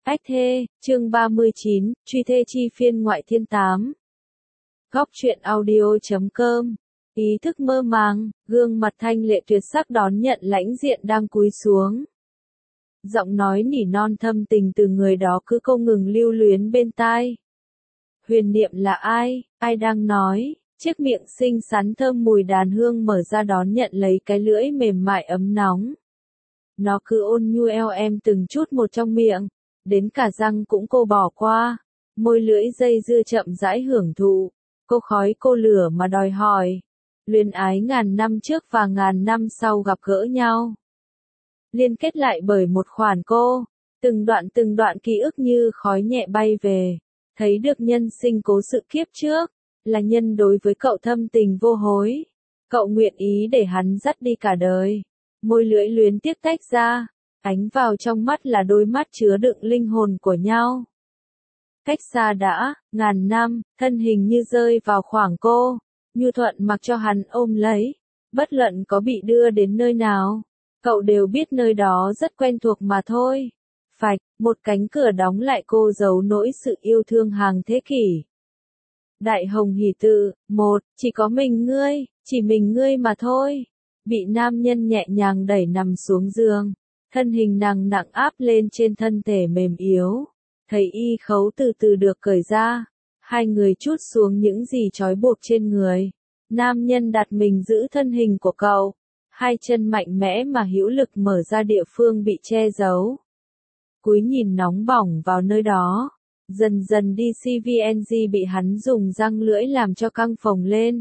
Ách thê, chương 39, truy thê chi phiên ngoại thiên 8. Góc truyện audio.com. Ý thức mơ màng, gương mặt thanh lệ tuyệt sắc đón nhận lãnh diện đang cúi xuống. Giọng nói nỉ non thâm tình từ người đó cứ không ngừng lưu luyến bên tai. Huyền niệm là ai, ai đang nói, chiếc miệng xinh xắn thơm mùi đàn hương mở ra đón nhận lấy cái lưỡi mềm mại ấm nóng. Nó cứ ôn nhu eo em từng chút một trong miệng, đến cả răng cũng cô bỏ qua, môi lưỡi dây dưa chậm rãi hưởng thụ, cô khói cô lửa mà đòi hỏi. Luyến ái ngàn năm trước và ngàn năm sau gặp gỡ nhau. Liên kết lại bởi một khoản cô, từng đoạn ký ức như khói nhẹ bay về, thấy được nhân sinh cố sự kiếp trước, là nhân đối với cậu thâm tình vô hối. Cậu nguyện ý để hắn dắt đi cả đời. Môi lưỡi luyến tiếc tách ra, ánh vào trong mắt là đôi mắt chứa đựng linh hồn của nhau. Cách xa đã, ngàn năm, thân hình như rơi vào khoảng cô, nhu thuận mặc cho hắn ôm lấy, bất luận có bị đưa đến nơi nào, cậu đều biết nơi đó rất quen thuộc mà thôi. Phạch, một cánh cửa đóng lại cô giấu nỗi sự yêu thương hàng thế kỷ. Đại hồng hỷ tự, chỉ có mình ngươi, chỉ mình ngươi mà thôi. Bị nam nhân nhẹ nhàng đẩy nằm xuống giường, thân hình nàng nặng áp lên trên thân thể mềm yếu. Thấy y khấu từ từ được cởi ra, hai người trút xuống những gì trói buộc trên người. Nam nhân đặt mình giữ thân hình của cậu, hai chân mạnh mẽ mà hữu lực mở ra địa phương bị che giấu. Cúi nhìn nóng bỏng vào nơi đó, dần dần DCVNG bị hắn dùng răng lưỡi làm cho căng phồng lên.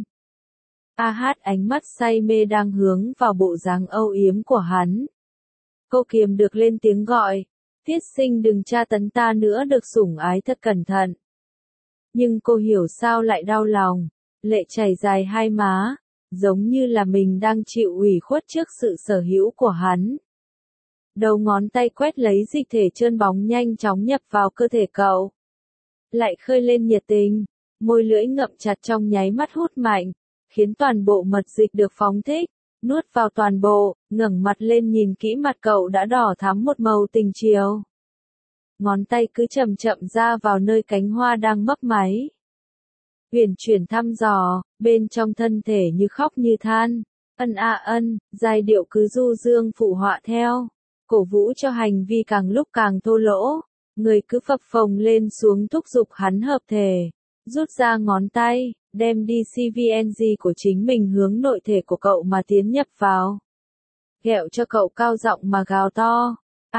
Ánh mắt say mê đang hướng vào bộ dáng âu yếm của hắn. Cô kiềm được lên tiếng gọi, Tiết Sinh đừng tra tấn ta nữa được sủng ái thật cẩn thận. Nhưng cô hiểu sao lại đau lòng, lệ chảy dài hai má, giống như là mình đang chịu ủy khuất trước sự sở hữu của hắn. Đầu ngón tay quét lấy dịch thể trơn bóng nhanh chóng nhập vào cơ thể cậu. Lại khơi lên nhiệt tình, môi lưỡi ngậm chặt trong nháy mắt hút mạnh, khiến toàn bộ mật dịch được phóng thích, nuốt vào toàn bộ, ngẩng mặt lên nhìn kỹ mặt cậu đã đỏ thắm một màu tình chiều. Ngón tay cứ chậm chậm ra vào nơi cánh hoa đang mấp máy. Huyền chuyển thăm dò, bên trong thân thể như khóc như than, ân, giai điệu cứ du dương phụ họa theo, cổ vũ cho hành vi càng lúc càng thô lỗ, người cứ phập phồng lên xuống thúc giục hắn hợp thể, rút ra ngón tay, đem DCVNG của chính mình hướng nội thể của cậu mà tiến nhập vào. Ghẹo cho cậu cao giọng mà gào to.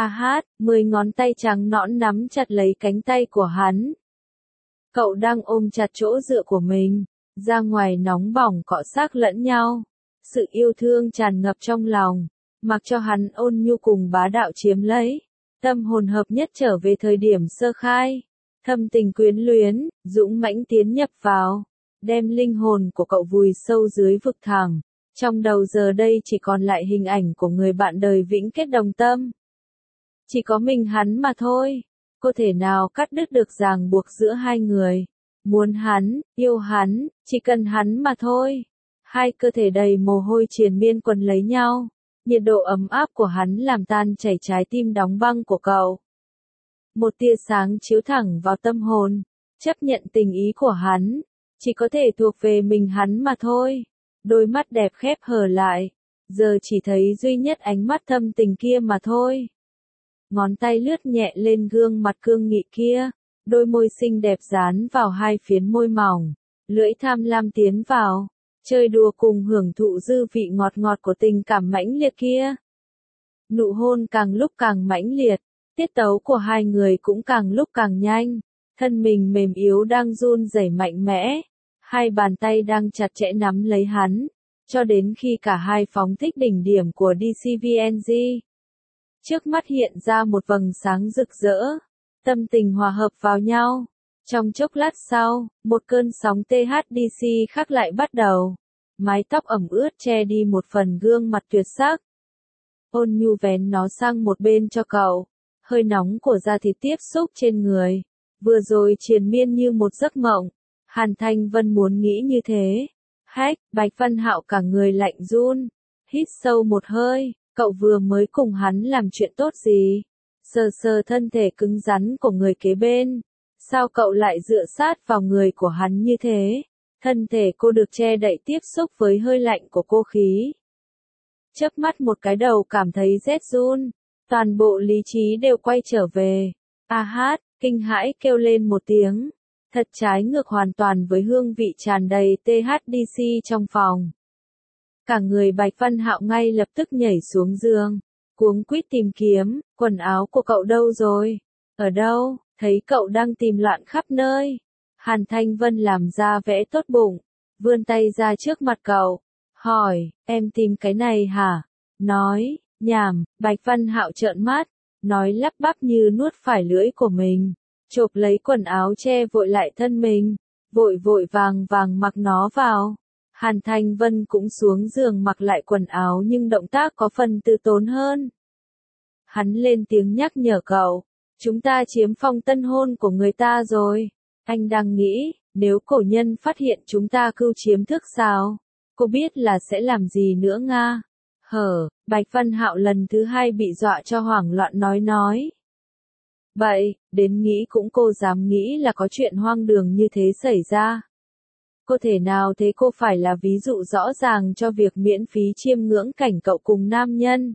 10 ngón tay trắng nõn nắm chặt lấy cánh tay của hắn. Cậu đang ôm chặt chỗ dựa của mình, ra ngoài nóng bỏng cọ xát lẫn nhau. Sự yêu thương tràn ngập trong lòng, mặc cho hắn ôn nhu cùng bá đạo chiếm lấy. Tâm hồn hợp nhất trở về thời điểm sơ khai. Thâm tình quyến luyến, dũng mãnh tiến nhập vào, đem linh hồn của cậu vùi sâu dưới vực thẳm. Trong đầu giờ đây chỉ còn lại hình ảnh của người bạn đời vĩnh kết đồng tâm. Chỉ có mình hắn mà thôi, có thể nào cắt đứt được ràng buộc giữa hai người. Muốn hắn, yêu hắn, chỉ cần hắn mà thôi. Hai cơ thể đầy mồ hôi triền miên quấn lấy nhau, nhiệt độ ấm áp của hắn làm tan chảy trái tim đóng băng của cậu. Một tia sáng chiếu thẳng vào tâm hồn, chấp nhận tình ý của hắn, chỉ có thể thuộc về mình hắn mà thôi. Đôi mắt đẹp khép hờ lại, giờ chỉ thấy duy nhất ánh mắt thâm tình kia mà thôi. Ngón tay lướt nhẹ lên gương mặt cương nghị kia, đôi môi xinh đẹp dán vào hai phiến môi mỏng, lưỡi tham lam tiến vào, chơi đùa cùng hưởng thụ dư vị ngọt ngọt của tình cảm mãnh liệt kia. Nụ hôn càng lúc càng mãnh liệt, tiết tấu của hai người cũng càng lúc càng nhanh, thân mình mềm yếu đang run rẩy mạnh mẽ, hai bàn tay đang chặt chẽ nắm lấy hắn, cho đến khi cả hai phóng thích đỉnh điểm của DCVNG. Trước mắt hiện ra một vầng sáng rực rỡ, tâm tình hòa hợp vào nhau. Trong chốc lát sau, một cơn sóng THDC khác lại bắt đầu. Mái tóc ẩm ướt che đi một phần gương mặt tuyệt sắc. Ôn nhu vén nó sang một bên cho cậu. Hơi nóng của da thịt tiếp xúc trên người. Vừa rồi triền miên như một giấc mộng. Hàn Thanh Vân muốn nghĩ như thế. Bạch Văn Hạo cả người lạnh run. Hít sâu một hơi, cậu vừa mới cùng hắn làm chuyện tốt gì? sờ sờ thân thể cứng rắn của người kế bên. Sao cậu lại dựa sát vào người của hắn như thế? Thân thể cô được che đậy tiếp xúc với hơi lạnh của cô khí. Chớp mắt một cái đầu cảm thấy rét run, toàn bộ lý trí đều quay trở về. A hát, kinh hãi kêu lên một tiếng. Thật trái ngược hoàn toàn với hương vị tràn đầy THDC trong phòng. Cả người Bạch Văn Hạo ngay lập tức nhảy xuống giường, cuống quýt tìm kiếm, quần áo của cậu đâu rồi? Ở đâu? Thấy cậu đang tìm loạn khắp nơi. Hàn Thanh Vân làm ra vẻ tốt bụng, vươn tay ra trước mặt cậu, hỏi, em tìm cái này hả? Nói, nhảm, Bạch Văn Hạo trợn mắt, nói lắp bắp như nuốt phải lưỡi của mình, chộp lấy quần áo che vội lại thân mình, vội vội vàng vàng mặc nó vào. Hàn Thanh Vân cũng xuống giường mặc lại quần áo nhưng động tác có phần từ tốn hơn. Hắn lên tiếng nhắc nhở cậu, chúng ta chiếm phong tân hôn của người ta rồi. Anh đang nghĩ, nếu cổ nhân phát hiện chúng ta cưu chiếm thức sao? Cô biết là sẽ làm gì nữa nga? Bạch Văn Hạo lần thứ hai bị dọa cho hoảng loạn nói. Vậy, đến nghĩ cũng cô dám nghĩ là có chuyện hoang đường như thế xảy ra. Cô thể nào thế, cô phải là ví dụ rõ ràng cho việc miễn phí chiêm ngưỡng cảnh cậu cùng nam nhân.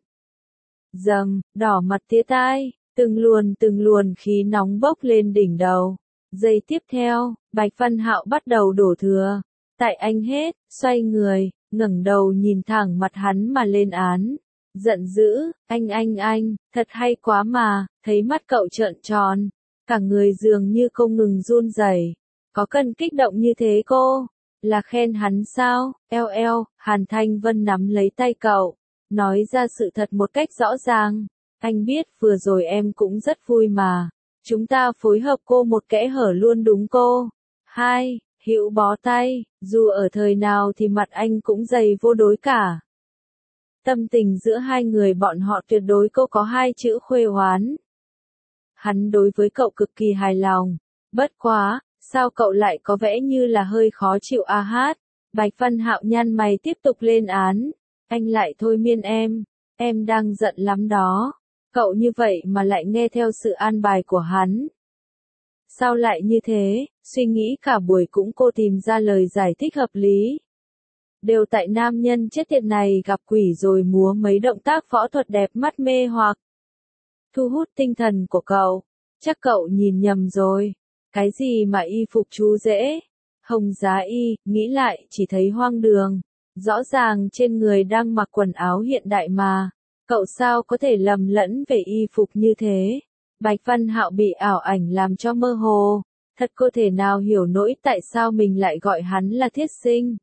Dầm, đỏ mặt tía tai, từng luồn khí nóng bốc lên đỉnh đầu. Giây tiếp theo, Bạch Văn Hạo bắt đầu đổ thừa. Tại anh hết, xoay người, ngẩng đầu nhìn thẳng mặt hắn mà lên án. Giận dữ, anh, thật hay quá mà, thấy mắt cậu trợn tròn. Cả người dường như không ngừng run rẩy. Có cần kích động như thế cô? Là khen hắn sao? Eo, Hàn Thanh Vân nắm lấy tay cậu, nói ra sự thật một cách rõ ràng. Anh biết vừa rồi em cũng rất vui mà. Chúng ta phối hợp cô một kẽ hở luôn đúng cô. Hai, Hữu bó tay, dù ở thời nào thì mặt anh cũng dày vô đối cả. Tâm tình giữa hai người bọn họ tuyệt đối cô có hai chữ khuê oán. Hắn đối với cậu cực kỳ hài lòng. Bất quá, sao cậu lại có vẻ như là hơi khó chịu a hát? Bạch Văn Hạo nhăn mày tiếp tục lên án. Anh lại thôi miên em đang giận lắm đó. Cậu như vậy mà lại nghe theo sự an bài của hắn. Sao lại như thế? Suy nghĩ cả buổi cũng cô tìm ra lời giải thích hợp lý. Đều tại nam nhân chết tiệt này gặp quỷ rồi múa mấy động tác võ thuật đẹp mắt mê hoặc. Thu hút tinh thần của cậu. Chắc cậu nhìn nhầm rồi. Cái gì mà y phục chú rể? Hồng Giá Y, nghĩ lại chỉ thấy hoang đường. Rõ ràng trên người đang mặc quần áo hiện đại mà. Cậu sao có thể lầm lẫn về y phục như thế? Bạch Văn Hạo bị ảo ảnh làm cho mơ hồ. Thật cô thể nào hiểu nổi tại sao mình lại gọi hắn là thiết sinh.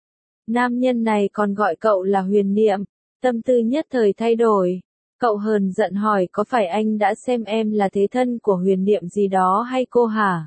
Nam nhân này còn gọi cậu là huyền niệm. Tâm tư nhất thời thay đổi. Cậu hờn giận hỏi có phải anh đã xem em là thế thân của huyền niệm gì đó hay cô hả?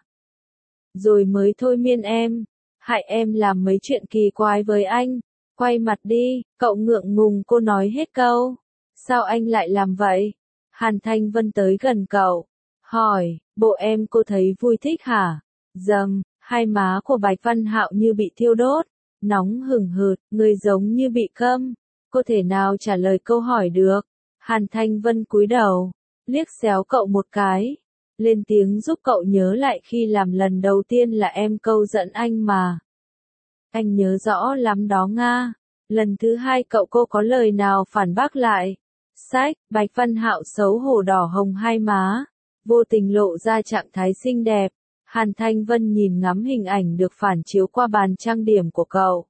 Rồi mới thôi miên em. Hại em làm mấy chuyện kỳ quái với anh. Quay mặt đi, cậu ngượng ngùng cô nói hết câu. Sao anh lại làm vậy? Hàn Thanh Vân tới gần cậu. Hỏi, bộ em cô thấy vui thích hả? Dầm, hai má của Bạch Văn Hạo như bị thiêu đốt. Nóng hừng hực, người giống như bị câm. Cô thể nào trả lời câu hỏi được? Hàn Thanh Vân cúi đầu, liếc xéo cậu một cái. Lên tiếng giúp cậu nhớ lại khi làm lần đầu tiên là em câu dẫn anh mà. Anh nhớ rõ lắm đó nga. Lần thứ hai cậu cô có lời nào phản bác lại? Sách, Bạch Văn Hạo xấu hổ đỏ hồng hai má. Vô tình lộ ra trạng thái xinh đẹp. Hàn Thanh Vân nhìn ngắm hình ảnh được phản chiếu qua bàn trang điểm của cậu.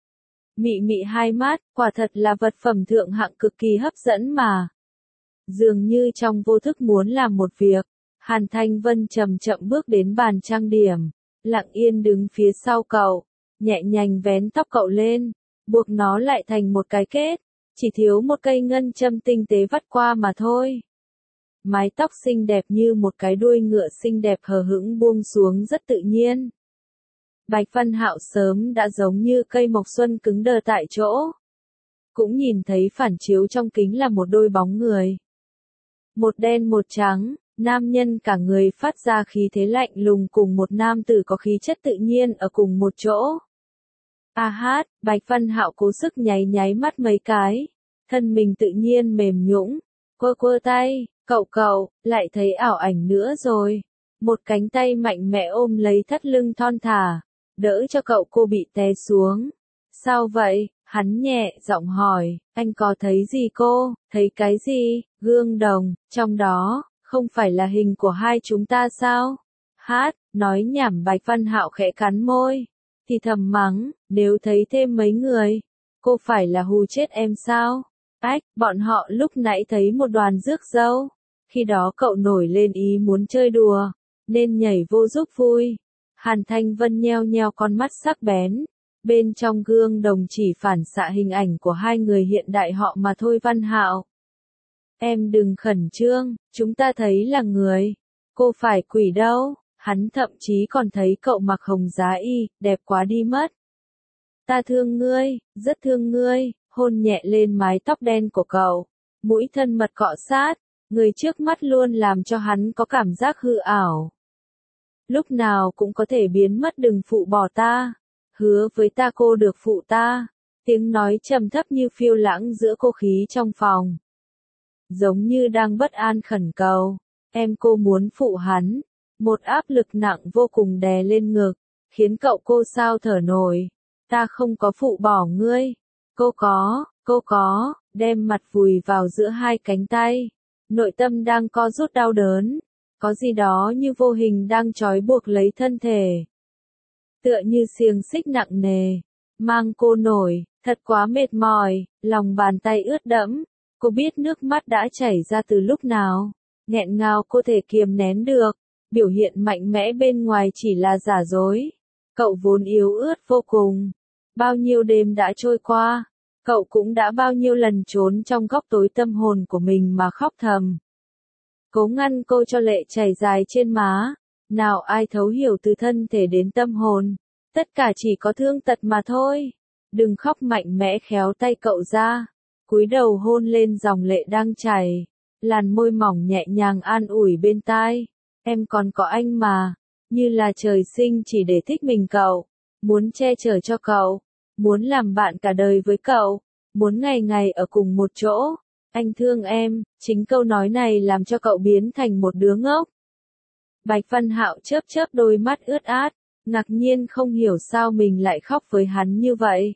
Mị mị hai mắt, quả thật là vật phẩm thượng hạng cực kỳ hấp dẫn mà. Dường như trong vô thức muốn làm một việc, Hàn Thanh Vân chậm chậm bước đến bàn trang điểm, lặng yên đứng phía sau cậu, nhẹ nhàng vén tóc cậu lên, buộc nó lại thành một cái kết, chỉ thiếu một cây ngân châm tinh tế vắt qua mà thôi. Mái tóc xinh đẹp như một cái đuôi ngựa xinh đẹp hờ hững buông xuống rất tự nhiên. Bạch Văn Hạo sớm đã giống như cây mộc xuân cứng đờ tại chỗ. Cũng nhìn thấy phản chiếu trong kính là một đôi bóng người. Một đen một trắng, nam nhân cả người phát ra khí thế lạnh lùng cùng một nam tử có khí chất tự nhiên ở cùng một chỗ. A hát, Bạch Văn Hạo cố sức nháy mắt mấy cái. Thân mình tự nhiên mềm nhũn, quơ tay, Cậu, lại thấy ảo ảnh nữa rồi. Một cánh tay mạnh mẽ ôm lấy thắt lưng thon thả, đỡ cho cậu cô bị té xuống. Sao vậy? Hắn nhẹ giọng hỏi, anh có thấy gì cô? Thấy cái gì? Gương đồng, trong đó, không phải là hình của hai chúng ta sao? Nói nhảm. Bạch Văn Hạo khẽ cắn môi, thì thầm mắng, nếu thấy thêm mấy người, cô phải là hù chết em sao? Bọn họ lúc nãy thấy một đoàn rước dâu. Khi đó cậu nổi lên ý muốn chơi đùa, nên nhảy vô giúp vui. Hàn Thanh Vân nheo nheo con mắt sắc bén. Bên trong gương đồng chỉ phản xạ hình ảnh của hai người hiện đại họ mà thôi. Văn Hạo, em đừng khẩn trương, chúng ta thấy là người. Cô phải quỷ đâu. Hắn thậm chí còn thấy cậu mặc hồng giá y, đẹp quá đi mất. Ta thương ngươi, rất thương ngươi. Hôn nhẹ lên mái tóc đen của cậu, mũi thân mật cọ sát, người trước mắt luôn làm cho hắn có cảm giác hư ảo. Lúc nào cũng có thể biến mất, đừng phụ bỏ ta. Hứa với ta cô được phụ ta. Tiếng nói trầm thấp như phiêu lãng giữa cô khí trong phòng. Giống như đang bất an khẩn cầu. Cô muốn phụ hắn. Một áp lực nặng vô cùng đè lên ngực, khiến cô sao thở nổi. Ta không có phụ bỏ ngươi. Cô có, đem mặt vùi vào giữa hai cánh tay. Nội tâm đang co rút đau đớn. Có gì đó như vô hình đang trói buộc lấy thân thể. Tựa như xiềng xích nặng nề. Mang cô nổi, thật quá mệt mỏi, lòng bàn tay ướt đẫm. Cô biết nước mắt đã chảy ra từ lúc nào. Nghẹn ngào cô thể kiềm nén được. Biểu hiện mạnh mẽ bên ngoài chỉ là giả dối. Cậu vốn yếu ớt vô cùng. Bao nhiêu đêm đã trôi qua. Cậu cũng đã bao nhiêu lần trốn trong góc tối tâm hồn của mình mà khóc thầm. Cố ngăn cô cho lệ chảy dài trên má. Nào ai thấu hiểu từ thân thể đến tâm hồn. Tất cả chỉ có thương tật mà thôi. Đừng khóc. Mạnh mẽ khéo tay cậu ra. Cúi đầu hôn lên dòng lệ đang chảy. Làn môi mỏng nhẹ nhàng an ủi bên tai. Em còn có anh mà. Như là trời sinh chỉ để thích mình cậu. Muốn che chở cho cậu. Muốn làm bạn cả đời với cậu. Muốn ngày ngày ở cùng một chỗ. Anh thương em. Chính câu nói này làm cho cậu biến thành một đứa ngốc. Bạch Văn Hạo chớp chớp đôi mắt ướt át. Ngạc nhiên không hiểu sao mình lại khóc với hắn như vậy.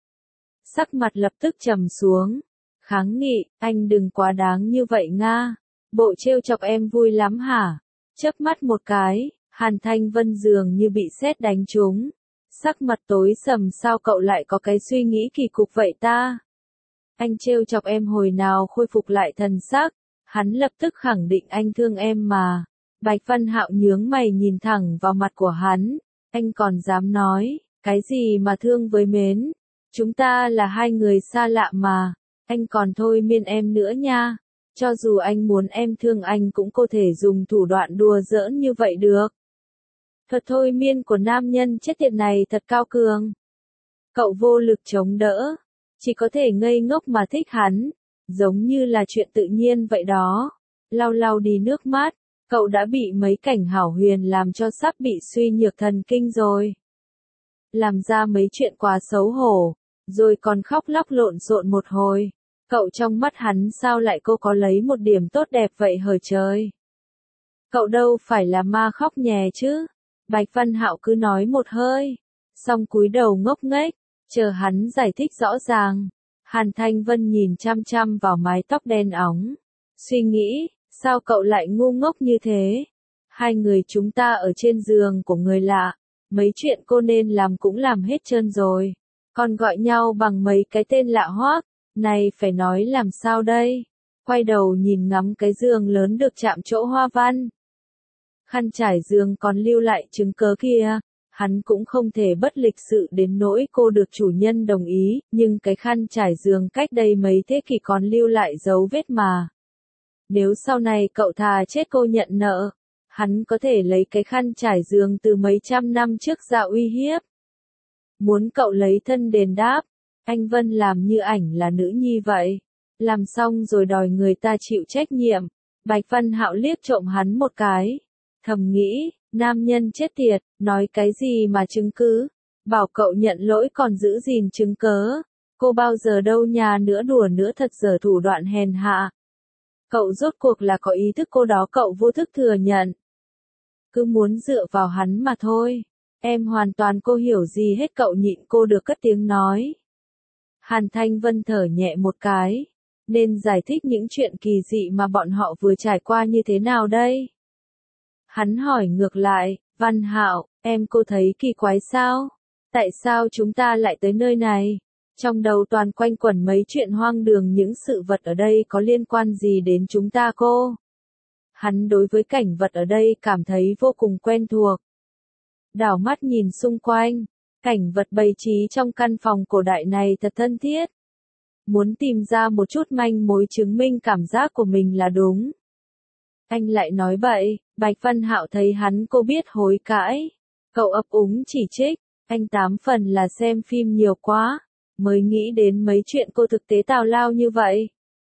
Sắc mặt lập tức trầm xuống. Kháng nghị, anh đừng quá đáng như vậy Nga. Bộ trêu chọc em vui lắm hả? Chớp mắt một cái, Hàn Thanh Vân dường như bị sét đánh trúng. Sắc mặt tối sầm, sao cậu lại có cái suy nghĩ kỳ cục vậy ta? Anh trêu chọc em hồi nào khôi phục lại thần sắc, hắn lập tức khẳng định anh thương em mà. Bạch Văn Hạo nhướng mày nhìn thẳng vào mặt của hắn, anh còn dám nói, cái gì mà thương với mến? Chúng ta là hai người xa lạ mà, anh còn thôi miên em nữa nha. Cho dù anh muốn em thương anh cũng có thể dùng thủ đoạn đùa giỡn như vậy được. Thuật thôi miên của nam nhân chết tiệt này thật cao cường. Cậu vô lực chống đỡ, chỉ có thể ngây ngốc mà thích hắn, giống như là chuyện tự nhiên vậy đó. Lau lau đi nước mắt, cậu đã bị mấy cảnh hảo huyền làm cho sắp bị suy nhược thần kinh rồi. Làm ra mấy chuyện quá xấu hổ, rồi còn khóc lóc lộn xộn một hồi. Cậu trong mắt hắn sao lại cô có lấy một điểm tốt đẹp vậy hở trời? Cậu đâu phải là ma khóc nhè chứ? Bạch Văn Hạo cứ nói một hơi, xong cúi đầu ngốc nghếch, chờ hắn giải thích rõ ràng. Hàn Thanh Vân nhìn chăm chăm vào mái tóc đen óng, suy nghĩ, sao cậu lại ngu ngốc như thế? Hai người chúng ta ở trên giường của người lạ, mấy chuyện cô nên làm cũng làm hết trơn rồi, còn gọi nhau bằng mấy cái tên lạ hoắc. Này phải nói làm sao đây? Quay đầu nhìn ngắm cái giường lớn được chạm chỗ hoa văn. Khăn trải giường còn lưu lại chứng cớ kia. Hắn cũng không thể bất lịch sự đến nỗi cô được chủ nhân đồng ý, nhưng cái khăn trải giường cách đây mấy thế kỷ còn lưu lại dấu vết mà. Nếu sau này cậu thà chết cô nhận nợ, hắn có thể lấy cái khăn trải giường từ mấy trăm năm trước ra uy hiếp. Muốn cậu lấy thân đền đáp. Anh Vân làm như ảnh là nữ nhi vậy. Làm xong rồi đòi người ta chịu trách nhiệm. Bạch Văn Hạo liếc trộm hắn một cái. Thầm nghĩ, nam nhân chết tiệt, nói cái gì mà chứng cứ. Bảo cậu nhận lỗi còn giữ gìn chứng cớ. Cô bao giờ đâu nhà nữa đùa nữa thật giờ thủ đoạn hèn hạ. Cậu rốt cuộc là có ý thức cô đó cậu vô thức thừa nhận. Cứ muốn dựa vào hắn mà thôi. Em hoàn toàn cô hiểu gì hết cậu nhịn cô được cất tiếng nói. Hàn Thanh Vân thở nhẹ một cái. Nên giải thích những chuyện kỳ dị mà bọn họ vừa trải qua như thế nào đây? Hắn hỏi ngược lại, Văn Hạo, em cô thấy kỳ quái sao? Tại sao chúng ta lại tới nơi này? Trong đầu toàn quanh quẩn mấy chuyện hoang đường, những sự vật ở đây có liên quan gì đến chúng ta cô? Hắn đối với cảnh vật ở đây cảm thấy vô cùng quen thuộc. Đảo mắt nhìn xung quanh, cảnh vật bày trí trong căn phòng cổ đại này thật thân thiết. Muốn tìm ra một chút manh mối chứng minh cảm giác của mình là đúng. Anh lại nói bậy, Bạch Văn Hạo thấy hắn cô biết hối cãi. Cậu ấp úng chỉ trích, anh 8 phần là xem phim nhiều quá, mới nghĩ đến mấy chuyện cô thực tế tào lao như vậy.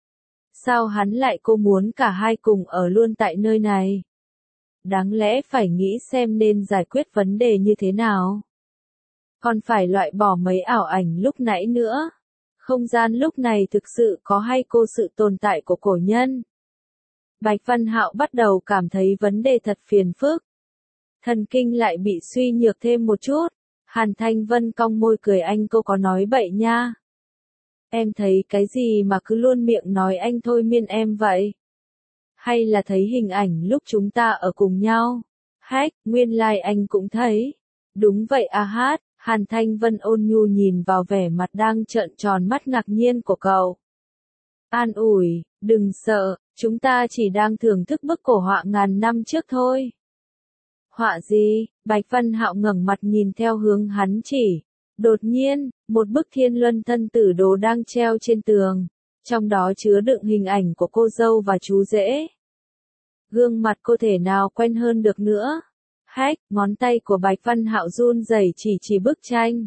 Sao hắn lại cô muốn cả hai cùng ở luôn tại nơi này? Đáng lẽ phải nghĩ xem nên giải quyết vấn đề như thế nào. Còn phải loại bỏ mấy ảo ảnh lúc nãy nữa. Không gian lúc này thực sự có hay cô sự tồn tại của cổ nhân? Bạch Văn Hạo bắt đầu cảm thấy vấn đề thật phiền phức. Thần kinh lại bị suy nhược thêm một chút. Hàn Thanh Vân cong môi cười, anh cô có nói bậy nha. Em thấy cái gì mà cứ luôn miệng nói anh thôi miên em vậy? Hay là thấy hình ảnh lúc chúng ta ở cùng nhau? Hách, nguyên lai anh cũng thấy. Đúng vậy à hát, Hàn Thanh Vân ôn nhu nhìn vào vẻ mặt đang trợn tròn mắt ngạc nhiên của cậu. An ủi, đừng sợ, chúng ta chỉ đang thưởng thức bức cổ họa ngàn năm trước thôi. Họa gì? Bạch Văn Hạo ngẩng mặt nhìn theo hướng hắn chỉ. Đột nhiên, một bức Thiên Luân thân tử đồ đang treo trên tường, trong đó chứa đựng hình ảnh của cô dâu và chú rể. Gương mặt cô thể nào quen hơn được nữa. Hách, ngón tay của Bạch Văn Hạo run rẩy chỉ bức tranh.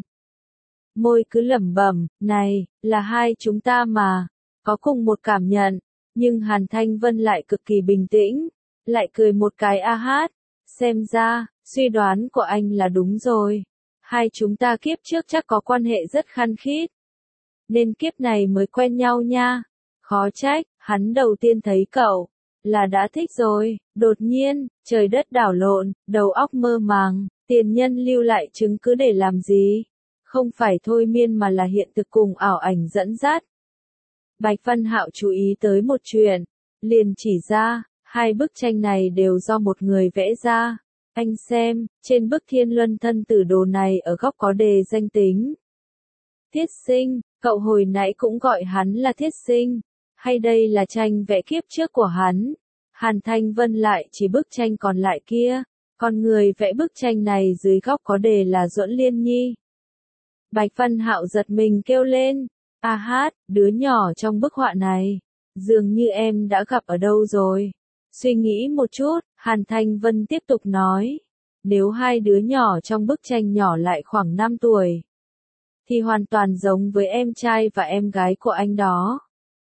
Môi cứ lẩm bẩm, này, là hai chúng ta mà, có cùng một cảm nhận, nhưng Hàn Thanh Vân lại cực kỳ bình tĩnh, lại cười một cái a hát, xem ra, suy đoán của anh là đúng rồi. Hai chúng ta kiếp trước chắc có quan hệ rất khăng khít. Nên kiếp này mới quen nhau nha. Khó trách, hắn đầu tiên thấy cậu, là đã thích rồi. Đột nhiên, trời đất đảo lộn, đầu óc mơ màng, tiền nhân lưu lại chứng cứ để làm gì? Không phải thôi miên mà là hiện thực cùng ảo ảnh dẫn dắt. Bạch Văn Hạo chú ý tới một chuyện, liền chỉ ra, hai bức tranh này đều do một người vẽ ra. Anh xem, trên bức Thiên Luân thân tử đồ này ở góc có đề danh tính. Thiết Sinh, cậu hồi nãy cũng gọi hắn là Thiết Sinh, hay đây là tranh vẽ kiếp trước của hắn? Hàn Thanh Vân lại chỉ bức tranh còn lại kia, còn người vẽ bức tranh này dưới góc có đề là Duẫn Liên Nhi. Bạch Văn Hạo giật mình kêu lên, a hát, đứa nhỏ trong bức họa này, dường như em đã gặp ở đâu rồi. Suy nghĩ một chút, Hàn Thanh Vân tiếp tục nói, nếu hai đứa nhỏ trong bức tranh nhỏ lại khoảng 5 tuổi, thì hoàn toàn giống với em trai và em gái của anh đó.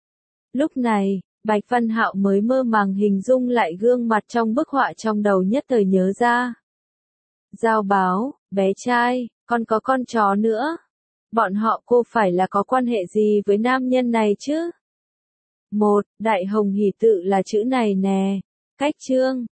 Lúc này, Bạch Văn Hạo mới mơ màng hình dung lại gương mặt trong bức họa, trong đầu nhất thời nhớ ra. Giao Báo, bé trai, còn có con chó nữa. Bọn họ cô phải là có quan hệ gì với nam nhân này chứ? Đại hồng hỷ tự là chữ này nè. Cách chương